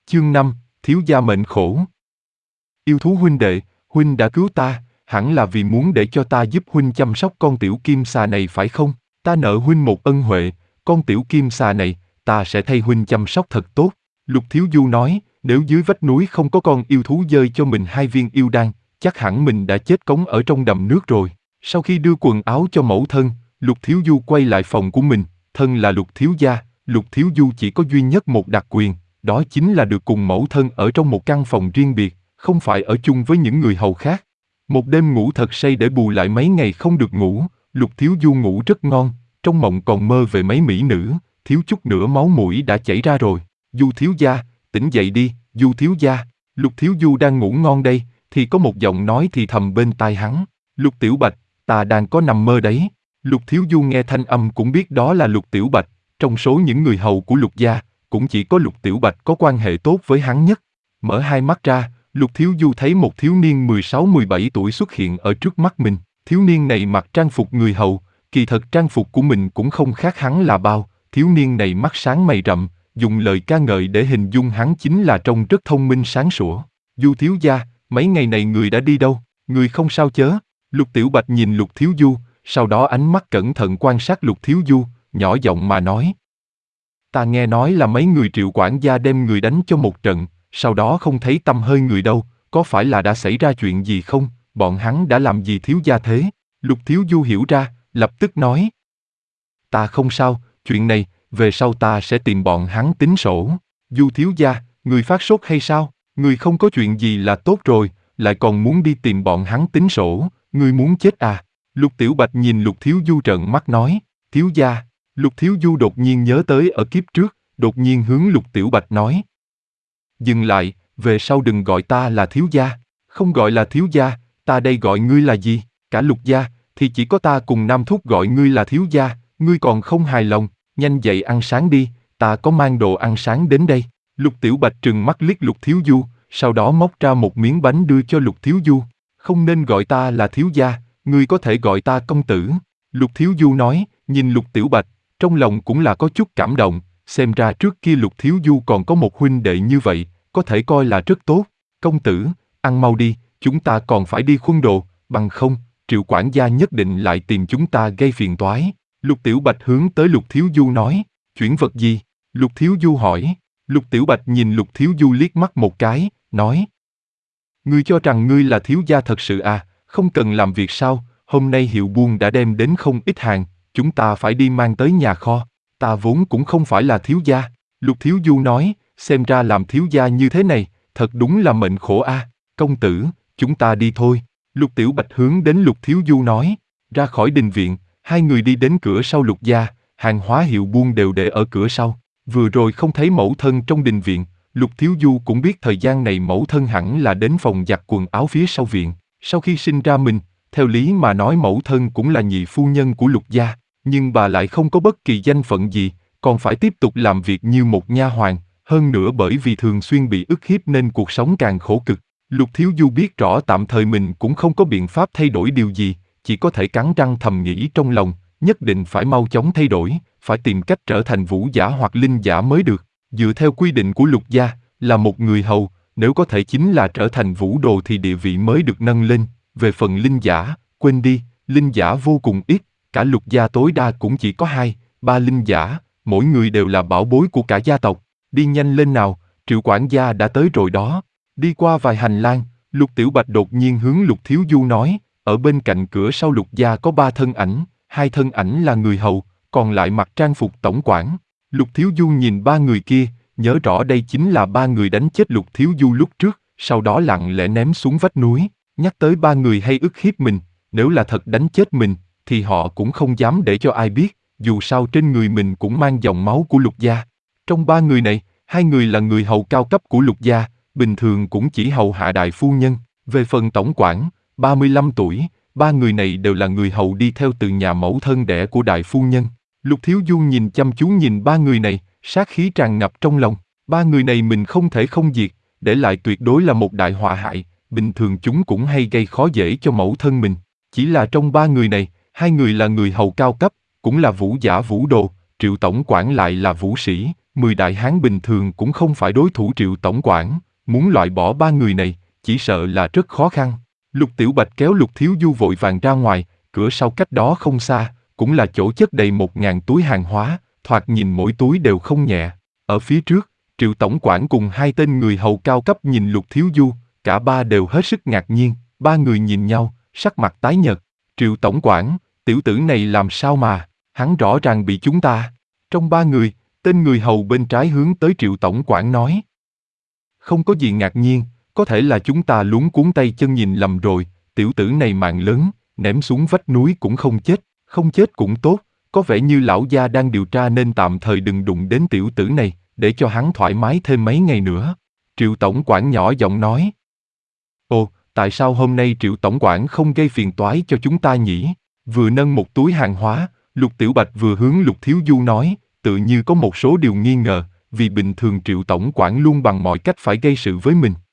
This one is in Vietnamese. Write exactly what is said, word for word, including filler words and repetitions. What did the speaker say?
Chương năm, thiếu gia mệnh khổ. Yêu thú huynh đệ, huynh đã cứu ta, hẳn là vì muốn để cho ta giúp huynh chăm sóc con tiểu kim xà này phải không? Ta nợ huynh một ân huệ, con tiểu kim xà này, ta sẽ thay huynh chăm sóc thật tốt. Lục Thiếu Du nói, nếu dưới vách núi không có con yêu thú dơi cho mình hai viên yêu đan, chắc hẳn mình đã chết cống ở trong đầm nước rồi. Sau khi đưa quần áo cho mẫu thân, Lục Thiếu Du quay lại phòng của mình, thân là Lục Thiếu gia, Lục Thiếu Du chỉ có duy nhất một đặc quyền, đó chính là được cùng mẫu thân ở trong một căn phòng riêng biệt, không phải ở chung với những người hầu khác. Một đêm ngủ thật say để bù lại mấy ngày không được ngủ, Lục Thiếu Du ngủ rất ngon, trong mộng còn mơ về mấy mỹ nữ, thiếu chút nữa máu mũi đã chảy ra rồi. Du thiếu gia, tỉnh dậy đi, Du thiếu gia. Lục Thiếu Du đang ngủ ngon đây, thì có một giọng nói thì thầm bên tai hắn. Lục Tiểu Bạch, ta đang có nằm mơ đấy. Lục Thiếu Du nghe thanh âm cũng biết đó là Lục Tiểu Bạch, trong số những người hầu của Lục gia, cũng chỉ có Lục Tiểu Bạch có quan hệ tốt với hắn nhất. Mở hai mắt ra, Lục Thiếu Du thấy một thiếu niên mười sáu mười bảy tuổi xuất hiện ở trước mắt mình. Thiếu niên này mặc trang phục người hầu, kỳ thật trang phục của mình cũng không khác hắn là bao. Thiếu niên này mắt sáng mày rậm, dùng lời ca ngợi để hình dung hắn chính là trông rất thông minh sáng sủa. Du thiếu gia, mấy ngày này người đã đi đâu? Người không sao chớ? Lục Tiểu Bạch nhìn Lục Thiếu Du, sau đó ánh mắt cẩn thận quan sát Lục Thiếu Du, nhỏ giọng mà nói. Ta nghe nói là mấy người Triệu quản gia đem người đánh cho một trận, sau đó không thấy tăm hơi người đâu, có phải là đã xảy ra chuyện gì không? Bọn hắn đã làm gì thiếu gia thế? Lục Thiếu Du hiểu ra, lập tức nói. Ta không sao, chuyện này, về sau ta sẽ tìm bọn hắn tính sổ. Du thiếu gia, người phát sốt hay sao? Người không có chuyện gì là tốt rồi, lại còn muốn đi tìm bọn hắn tính sổ, người muốn chết à? Lục Tiểu Bạch nhìn Lục Thiếu Du trợn mắt nói, thiếu gia. Lục Thiếu Du đột nhiên nhớ tới ở kiếp trước, đột nhiên hướng Lục Tiểu Bạch nói. Dừng lại, về sau đừng gọi ta là thiếu gia, không gọi là thiếu gia, ta đây gọi ngươi là gì? Cả Lục gia, thì chỉ có ta cùng Nam Thúc gọi ngươi là thiếu gia, ngươi còn không hài lòng, nhanh dậy ăn sáng đi, ta có mang đồ ăn sáng đến đây. Lục Tiểu Bạch trừng mắt liếc Lục Thiếu Du, sau đó móc ra một miếng bánh đưa cho Lục Thiếu Du. Không nên gọi ta là thiếu gia, ngươi có thể gọi ta công tử. Lục Thiếu Du nói, nhìn Lục Tiểu Bạch, trong lòng cũng là có chút cảm động, xem ra trước kia Lục Thiếu Du còn có một huynh đệ như vậy, có thể coi là rất tốt. Công tử, ăn mau đi, chúng ta còn phải đi khuân đồ, bằng không, Triệu quản gia nhất định lại tìm chúng ta gây phiền toái. Lục Tiểu Bạch hướng tới Lục Thiếu Du nói, chuyển vật gì? Lục Thiếu Du hỏi. Lục Tiểu Bạch nhìn Lục Thiếu Du liếc mắt một cái, nói. Ngươi cho rằng ngươi là thiếu gia thật sự à, không cần làm việc sao, hôm nay hiệu buôn đã đem đến không ít hàng, chúng ta phải đi mang tới nhà kho, ta vốn cũng không phải là thiếu gia. Lục Thiếu Du nói, xem ra làm thiếu gia như thế này, thật đúng là mệnh khổ a. À. Công tử, chúng ta đi thôi. Lục Tiểu Bạch hướng đến Lục Thiếu Du nói, ra khỏi đình viện, hai người đi đến cửa sau Lục gia, hàng hóa hiệu buôn đều để ở cửa sau. Vừa rồi không thấy mẫu thân trong đình viện, Lục Thiếu Du cũng biết thời gian này mẫu thân hẳn là đến phòng giặt quần áo phía sau viện. Sau khi sinh ra mình, theo lý mà nói mẫu thân cũng là nhị phu nhân của Lục gia, nhưng bà lại không có bất kỳ danh phận gì, còn phải tiếp tục làm việc như một nha hoàn, hơn nữa bởi vì thường xuyên bị ức hiếp nên cuộc sống càng khổ cực. Lục Thiếu Du biết rõ tạm thời mình cũng không có biện pháp thay đổi điều gì, chỉ có thể cắn răng thầm nghĩ trong lòng, nhất định phải mau chóng thay đổi, phải tìm cách trở thành vũ giả hoặc linh giả mới được. Dựa theo quy định của Lục gia, là một người hầu, nếu có thể chính là trở thành vũ đồ thì địa vị mới được nâng lên. Về phần linh giả, quên đi, linh giả vô cùng ít, cả Lục gia tối đa cũng chỉ có hai, ba linh giả, mỗi người đều là bảo bối của cả gia tộc. Đi nhanh lên nào, Triệu quản gia đã tới rồi đó. Đi qua vài hành lang, Lục Tiểu Bạch đột nhiên hướng Lục Thiếu Du nói, ở bên cạnh cửa sau Lục gia có ba thân ảnh, hai thân ảnh là người hầu, còn lại mặc trang phục tổng quản. Lục Thiếu Du nhìn ba người kia, nhớ rõ đây chính là ba người đánh chết Lục Thiếu Du lúc trước, sau đó lặng lẽ ném xuống vách núi. Nhắc tới ba người hay ức hiếp mình, nếu là thật đánh chết mình, thì họ cũng không dám để cho ai biết, dù sao trên người mình cũng mang dòng máu của Lục gia. Trong ba người này, hai người là người hầu cao cấp của Lục gia, bình thường cũng chỉ hầu hạ đại phu nhân. Về phần tổng quản, ba mươi lăm tuổi, ba người này đều là người hầu đi theo từ nhà mẫu thân đẻ của đại phu nhân. Lục Thiếu Du nhìn chăm chú nhìn ba người này, sát khí tràn ngập trong lòng. Ba người này mình không thể không diệt, để lại tuyệt đối là một đại họa hại. Bình thường chúng cũng hay gây khó dễ cho mẫu thân mình. Chỉ là trong ba người này, hai người là người hầu cao cấp, cũng là vũ giả vũ đồ, Triệu tổng quản lại là vũ sĩ, mười đại hán bình thường cũng không phải đối thủ Triệu tổng quản, muốn loại bỏ ba người này, chỉ sợ là rất khó khăn. Lục Tiểu Bạch kéo Lục Thiếu Du vội vàng ra ngoài, cửa sau cách đó không xa, cũng là chỗ chất đầy một ngàn túi hàng hóa, thoạt nhìn mỗi túi đều không nhẹ. Ở phía trước, Triệu tổng quản cùng hai tên người hầu cao cấp nhìn Lục Thiếu Du, cả ba đều hết sức ngạc nhiên, ba người nhìn nhau, sắc mặt tái nhợt. Triệu tổng quản, tiểu tử này làm sao mà, hắn rõ ràng bị chúng ta. Trong ba người, tên người hầu bên trái hướng tới Triệu tổng quản nói. Không có gì ngạc nhiên, có thể là chúng ta luống cuống tay chân nhìn lầm rồi, tiểu tử này mạng lớn, ném xuống vách núi cũng không chết, không chết cũng tốt, có vẻ như lão gia đang điều tra nên tạm thời đừng đụng đến tiểu tử này, để cho hắn thoải mái thêm mấy ngày nữa. Triệu tổng quản nhỏ giọng nói. Ồ, tại sao hôm nay Triệu tổng quản không gây phiền toái cho chúng ta nhỉ? Vừa nâng một túi hàng hóa, Lục Tiểu Bạch vừa hướng Lục Thiếu Du nói, tự như có một số điều nghi ngờ, vì bình thường Triệu tổng quản luôn bằng mọi cách phải gây sự với mình.